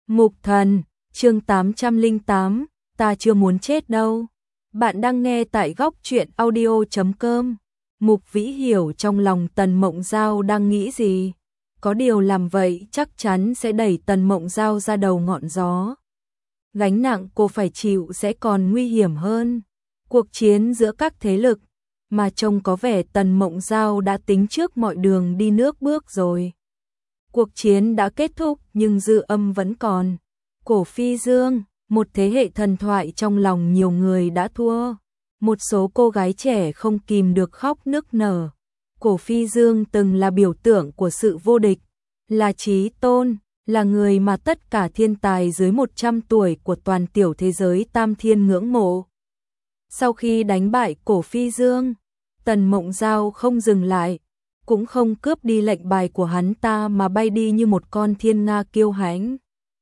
Mục Thần, chương 808, ta chưa muốn chết đâu. Bạn đang nghe tại góc truyện audio.com. Mục Vĩ hiểu trong lòng Tần Mộng Giao đang nghĩ gì. Có điều làm vậy chắc chắn sẽ đẩy Tần Mộng Giao ra đầu ngọn gió. Gánh nặng cô phải chịu sẽ còn nguy hiểm hơn. Cuộc chiến giữa các thế lực, mà trông có vẻ Tần Mộng Giao đã tính trước mọi đường đi nước bước rồi. Cuộc chiến đã kết thúc nhưng dư âm vẫn còn. Cổ Phi Dương, một thế hệ thần thoại trong lòng nhiều người đã thua. Một số cô gái trẻ không kìm được khóc nức nở. Cổ Phi Dương từng là biểu tượng của sự vô địch, là chí tôn, là người mà tất cả thiên tài dưới 100 tuổi của toàn tiểu thế giới tam thiên ngưỡng mộ. Sau khi đánh bại Cổ Phi Dương, Tần Mộng Giao không dừng lại, cũng không cướp đi lệnh bài của hắn ta mà bay đi như một con thiên nga kiêu hãnh.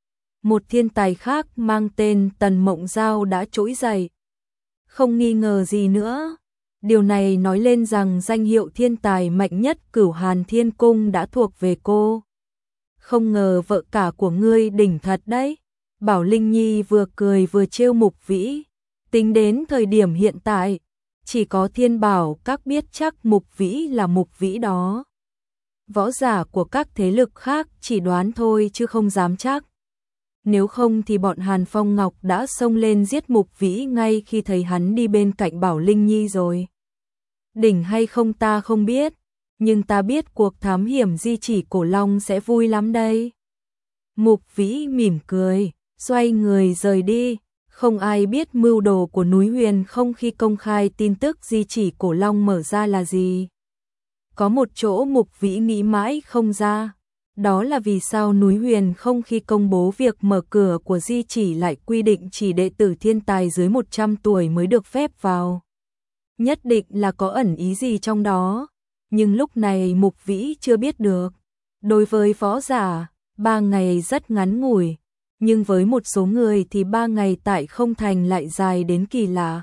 Một thiên tài khác mang tên Tần Mộng Giao đã trỗi dậy. Không nghi ngờ gì nữa, điều này nói lên rằng danh hiệu thiên tài mạnh nhất Cửu Hàn Thiên Cung đã thuộc về cô. Không ngờ vợ cả của ngươi đỉnh thật đấy. Bảo Linh Nhi vừa cười vừa trêu Mục Vĩ. Tính đến thời điểm hiện tại, chỉ có Thiên Bảo các biết chắc Mục Vĩ là Mục Vĩ đó. Võ giả của các thế lực khác chỉ đoán thôi chứ không dám chắc. Nếu không thì bọn Hàn Phong Ngọc đã xông lên giết Mục Vĩ ngay khi thấy hắn đi bên cạnh Bảo Linh Nhi rồi. Đỉnh hay không ta không biết, nhưng ta biết cuộc thám hiểm di chỉ Cổ Long sẽ vui lắm đây. Mục Vĩ mỉm cười, xoay người rời đi. Không ai biết mưu đồ của núi Huyền không khi công khai tin tức di chỉ Cổ Long mở ra là gì. Có một chỗ Mục Vĩ nghĩ mãi không ra. Đó là vì sao núi Huyền không khi công bố việc mở cửa của di chỉ lại quy định chỉ đệ tử thiên tài dưới 100 tuổi mới được phép vào. Nhất định là có ẩn ý gì trong đó. Nhưng lúc này Mục Vĩ chưa biết được. Đối với võ giả, 3 ngày rất ngắn ngủi. Nhưng với một số người thì 3 ngày tại không thành lại dài đến kỳ lạ.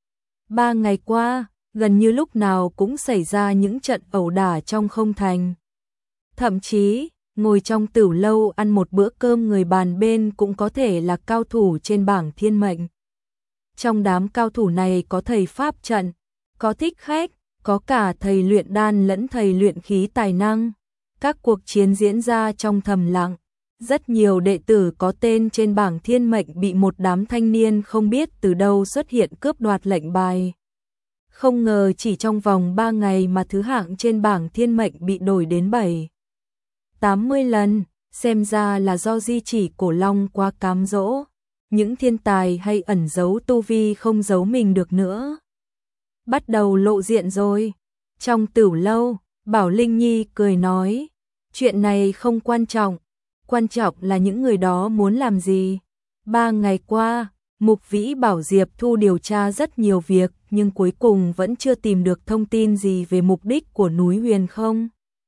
3 ngày qua, gần như lúc nào cũng xảy ra những trận ẩu đả trong không thành. Thậm chí, ngồi trong tửu lâu ăn một bữa cơm người bàn bên cũng có thể là cao thủ trên bảng thiên mệnh. Trong đám cao thủ này có thầy pháp trận, có thích khách, có cả thầy luyện đan lẫn thầy luyện khí tài năng. Các cuộc chiến diễn ra trong thầm lặng. Rất nhiều đệ tử có tên trên bảng thiên mệnh bị một đám thanh niên không biết từ đâu xuất hiện cướp đoạt lệnh bài. Không ngờ chỉ trong vòng 3 ngày mà thứ hạng trên bảng thiên mệnh bị đổi đến 7-80 lần, xem ra là do di chỉ Cổ Long quá cám dỗ. Những thiên tài hay ẩn giấu tu vi không giấu mình được nữa. Bắt đầu lộ diện rồi. Trong tửu lâu, Bảo Linh Nhi cười nói, chuyện này không quan trọng. Quan trọng là những người đó muốn làm gì. 3 ngày qua, Mục Vĩ bảo Diệp Thu điều tra rất nhiều việc, nhưng cuối cùng vẫn chưa tìm được thông tin gì về mục đích của núi Huyền không.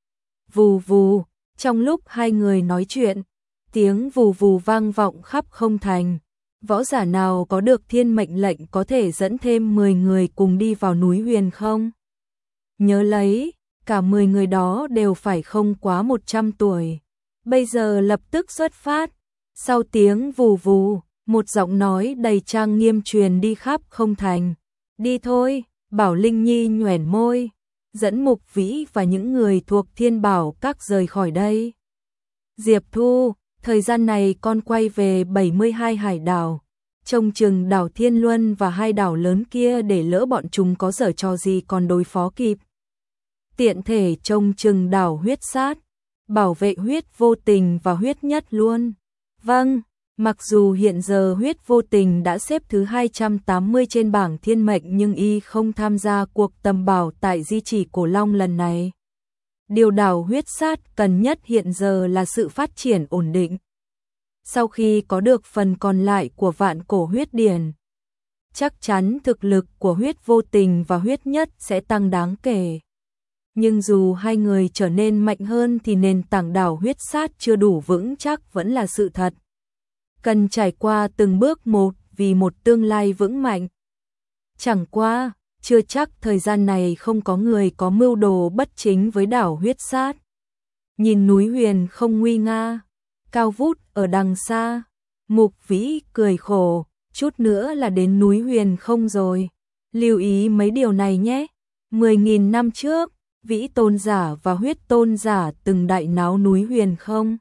Vù vù, trong lúc hai người nói chuyện, tiếng vù vù vang vọng khắp không thành. Võ giả nào có được thiên mệnh lệnh có thể dẫn thêm 10 người cùng đi vào núi Huyền không? Nhớ lấy, cả 10 người đó đều phải không quá 100 tuổi. Bây giờ lập tức xuất phát. Sau tiếng vù vù, một giọng nói đầy trang nghiêm truyền đi khắp không thành. Đi thôi, Bảo Linh Nhi nhoẻn môi, dẫn Mục Vĩ và những người thuộc Thiên Bảo các rời khỏi đây. Diệp Thu, thời gian này con quay về 72 hải đảo, trông chừng đảo Thiên Luân và 2 đảo lớn kia để lỡ bọn chúng có giở trò gì còn đối phó kịp. Tiện thể trông chừng đảo Huyết Sát, bảo vệ Huyết Vô Tình và Huyết Nhất luôn. Vâng, mặc dù hiện giờ Huyết Vô Tình đã xếp thứ 280 trên bảng thiên mệnh nhưng y không tham gia cuộc tầm bảo tại di chỉ Cổ Long lần này. Điều đảo Huyết Sát cần nhất hiện giờ là sự phát triển ổn định. Sau khi có được phần còn lại của Vạn Cổ Huyết Điển, chắc chắn thực lực của Huyết Vô Tình và Huyết Nhất sẽ tăng đáng kể. Nhưng dù hai người trở nên mạnh hơn thì nền tảng đảo Huyết Sát chưa đủ vững chắc vẫn là sự thật. Cần trải qua từng bước một vì một tương lai vững mạnh. Chẳng qua, chưa chắc thời gian này không có người có mưu đồ bất chính với đảo Huyết Sát. Nhìn núi Huyền không nguy nga, cao vút ở đằng xa. Mục Vĩ cười khổ, chút nữa là đến núi Huyền không rồi. Lưu ý mấy điều này nhé. 10.000 năm trước, Vĩ tôn giả và Huyết tôn giả từng đại náo núi Huyền không.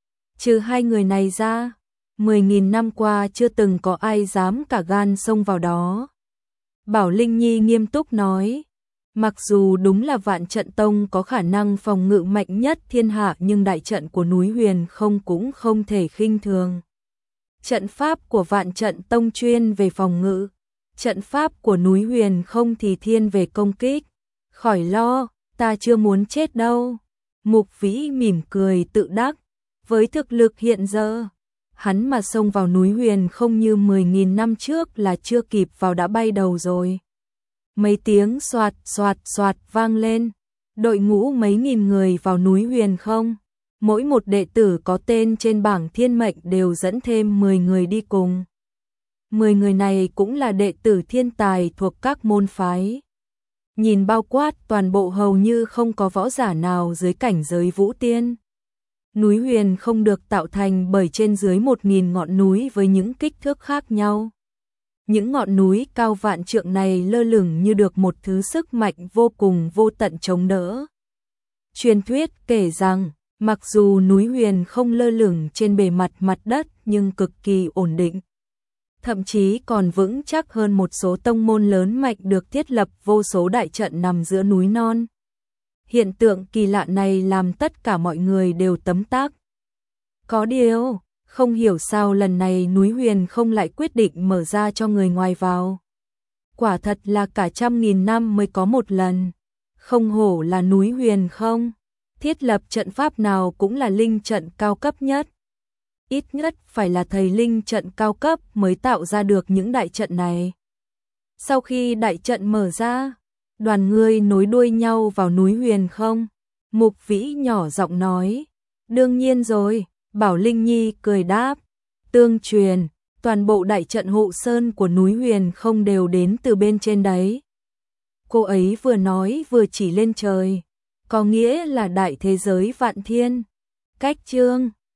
Trừ hai người này ra, 10.000 năm qua chưa từng có ai dám cả gan xông vào đó. Bảo Linh Nhi nghiêm túc nói, mặc dù đúng là Vạn Trận Tông có khả năng phòng ngự mạnh nhất thiên hạ nhưng đại trận của núi Huyền không cũng không thể khinh thường. Trận pháp của Vạn Trận Tông chuyên về phòng ngự, trận pháp của núi Huyền không thì thiên về công kích. Khỏi lo, ta chưa muốn chết đâu. Mục Vĩ mỉm cười tự đắc, với thực lực hiện giờ, hắn mà xông vào núi Huyền không như 10.000 năm trước là chưa kịp vào đã bay đầu rồi. Mấy tiếng xoạt xoạt xoạt vang lên, đội ngũ mấy nghìn người vào núi Huyền không. Mỗi một đệ tử có tên trên bảng thiên mệnh đều dẫn thêm 10 người đi cùng. 10 người này cũng là đệ tử thiên tài thuộc các môn phái. Nhìn bao quát toàn bộ hầu như không có võ giả nào dưới cảnh giới vũ tiên. Núi Huyền không được tạo thành bởi trên dưới 1.000 ngọn núi với những kích thước khác nhau. Những ngọn núi cao vạn trượng này lơ lửng như được một thứ sức mạnh vô cùng vô tận chống đỡ. Truyền thuyết kể rằng, mặc dù núi Huyền không lơ lửng trên bề mặt mặt đất nhưng cực kỳ ổn định. Thậm chí còn vững chắc hơn một số tông môn lớn mạnh được thiết lập vô số đại trận nằm giữa núi non. Hiện tượng kỳ lạ này làm tất cả mọi người đều tấm tắc. Có điều, không hiểu sao lần này núi Huyền không lại quyết định mở ra cho người ngoài vào. Quả thật là cả 100.000 năm mới có một lần. Không hổ là núi Huyền không. Thiết lập trận pháp nào cũng là linh trận cao cấp nhất. Ít nhất phải là thầy linh trận cao cấp mới tạo ra được những đại trận này. Sau khi đại trận mở ra, đoàn người nối đuôi nhau vào núi Huyền không. Mục Vĩ nhỏ giọng nói, đương nhiên rồi, Bảo Linh Nhi cười đáp, tương truyền, toàn bộ đại trận hộ sơn của núi Huyền không đều đến từ bên trên đấy. Cô ấy vừa nói vừa chỉ lên trời, có nghĩa là đại thế giới vạn thiên. Cách chương